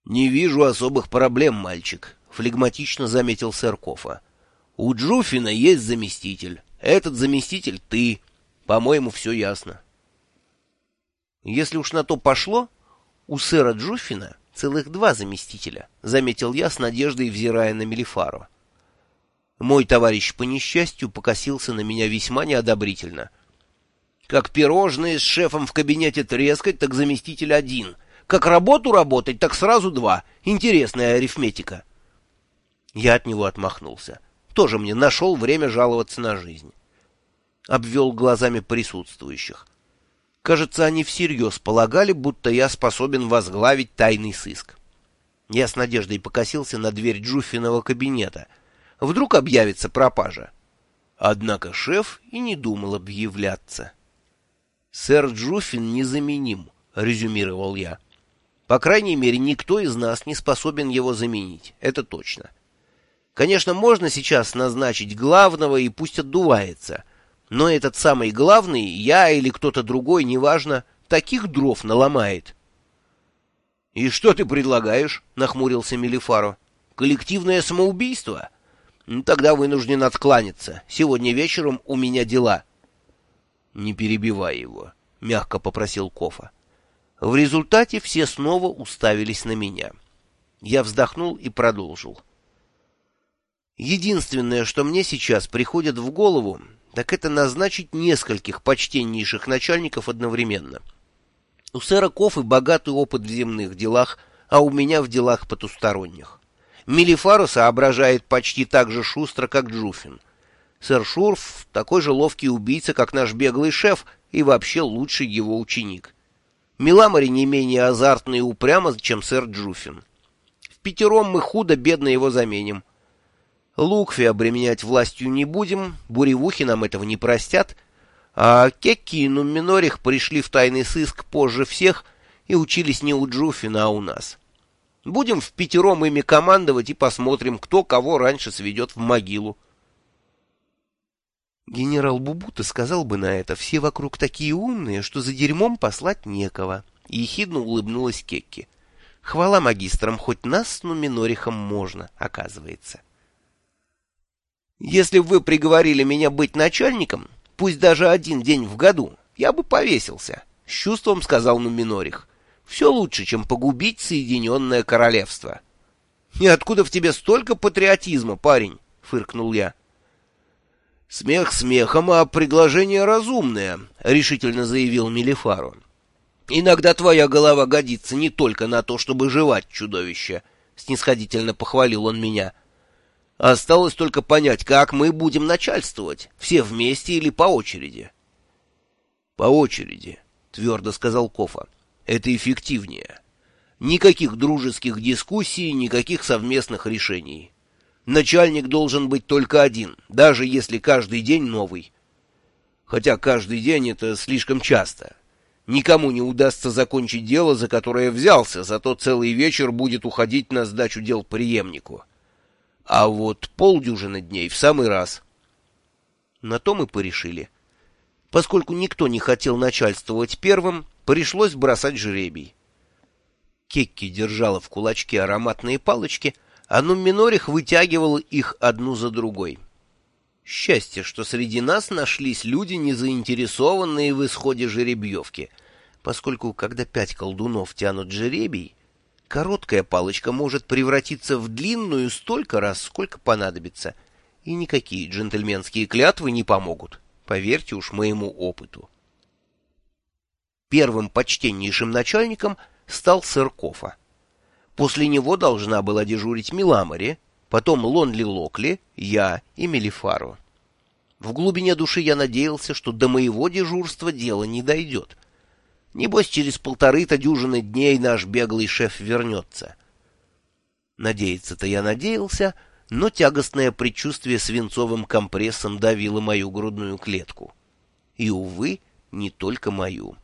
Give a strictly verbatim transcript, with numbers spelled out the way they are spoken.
«Не вижу особых проблем, мальчик», — флегматично заметил сэр Кофа. «У Джуффина есть заместитель. Этот заместитель — ты. По-моему, все ясно». «Если уж на то пошло, у сэра Джуффина целых два заместителя», — заметил я с надеждой, взирая на Мелифару. Мой товарищ по несчастью покосился на меня весьма неодобрительно. «Как пирожные с шефом в кабинете трескать, так заместитель один. Как работу работать, так сразу два. Интересная арифметика». Я от него отмахнулся. Тоже мне нашел время жаловаться на жизнь. Обвел глазами присутствующих. Кажется, они всерьез полагали, будто я способен возглавить тайный сыск. Я с надеждой покосился на дверь Джуффиного кабинета. Вдруг объявится пропажа. Однако шеф и не думал объявляться. «Сэр Джуффин незаменим», — резюмировал я. «По крайней мере, никто из нас не способен его заменить, это точно. Конечно, можно сейчас назначить главного, и пусть отдувается. Но этот самый главный, я или кто-то другой, неважно, таких дров наломает». «И что ты предлагаешь?» — нахмурился Мелифаро. «Коллективное самоубийство? Тогда вынужден откланяться. Сегодня вечером у меня дела». «Не перебивай его», — мягко попросил Кофа. В результате все снова уставились на меня. Я вздохнул и продолжил. «Единственное, что мне сейчас приходит в голову, так это назначить нескольких почтеннейших начальников одновременно. У сэра Кофы богатый опыт в земных делах, а у меня в делах потусторонних. Мелифаро соображает почти так же шустро, как Джуффин. Сэр Шурф такой же ловкий убийца, как наш беглый шеф, и вообще лучший его ученик. Миламори не менее азартный и упрямо, чем сэр Джуффин. В пятером мы худо-бедно его заменим. Лукфи обременять властью не будем, буревухи нам этого не простят, а Кекки и Нумминорих пришли в тайный сыск позже всех и учились не у Джуффина, а у нас. Будем в пятером ими командовать и посмотрим, кто кого раньше сведет в могилу. Генерал Бубута сказал бы на это: все вокруг такие умные, что за дерьмом послать некого. И ехидно улыбнулась Кекки. Хвала магистрам, хоть нас с Нуминорихом можно, оказывается. Если бы вы приговорили меня быть начальником, пусть даже один день в году, я бы повесился, — с чувством сказал Нуминорих. Все лучше, чем погубить Соединенное Королевство. — И откуда в тебе столько патриотизма, парень? — фыркнул я. — Смех смехом, а предложение разумное, — решительно заявил Мелифаро. — Иногда твоя голова годится не только на то, чтобы жевать чудовище, — снисходительно похвалил он меня. — Осталось только понять, как мы будем начальствовать, все вместе или по очереди. — По очереди, — твердо сказал Кофа. — Это эффективнее. Никаких дружеских дискуссий, никаких совместных решений. Начальник должен быть только один, даже если каждый день новый. Хотя каждый день — это слишком часто. Никому не удастся закончить дело, за которое взялся, зато целый вечер будет уходить на сдачу дел преемнику. А вот полдюжины дней в самый раз. На то мы порешили. Поскольку никто не хотел начальствовать первым, пришлось бросать жребий. Кекки держала в кулачке ароматные палочки, а Нумминорих вытягивал их одну за другой. Счастье, что среди нас нашлись люди, не заинтересованные в исходе жеребьевки, поскольку, когда пять колдунов тянут жеребий, короткая палочка может превратиться в длинную столько раз, сколько понадобится, и никакие джентльменские клятвы не помогут, поверьте уж моему опыту. Первым почтеннейшим начальником стал сэр Кофа. После него должна была дежурить Миламори, потом Лонли Локли, я и Мелифаро. В глубине души я надеялся, что до моего дежурства дело не дойдет. Небось, через полторы-то дюжины дней наш беглый шеф вернется. Надеяться-то я надеялся, но тягостное предчувствие свинцовым компрессом давило мою грудную клетку. И, увы, не только мою.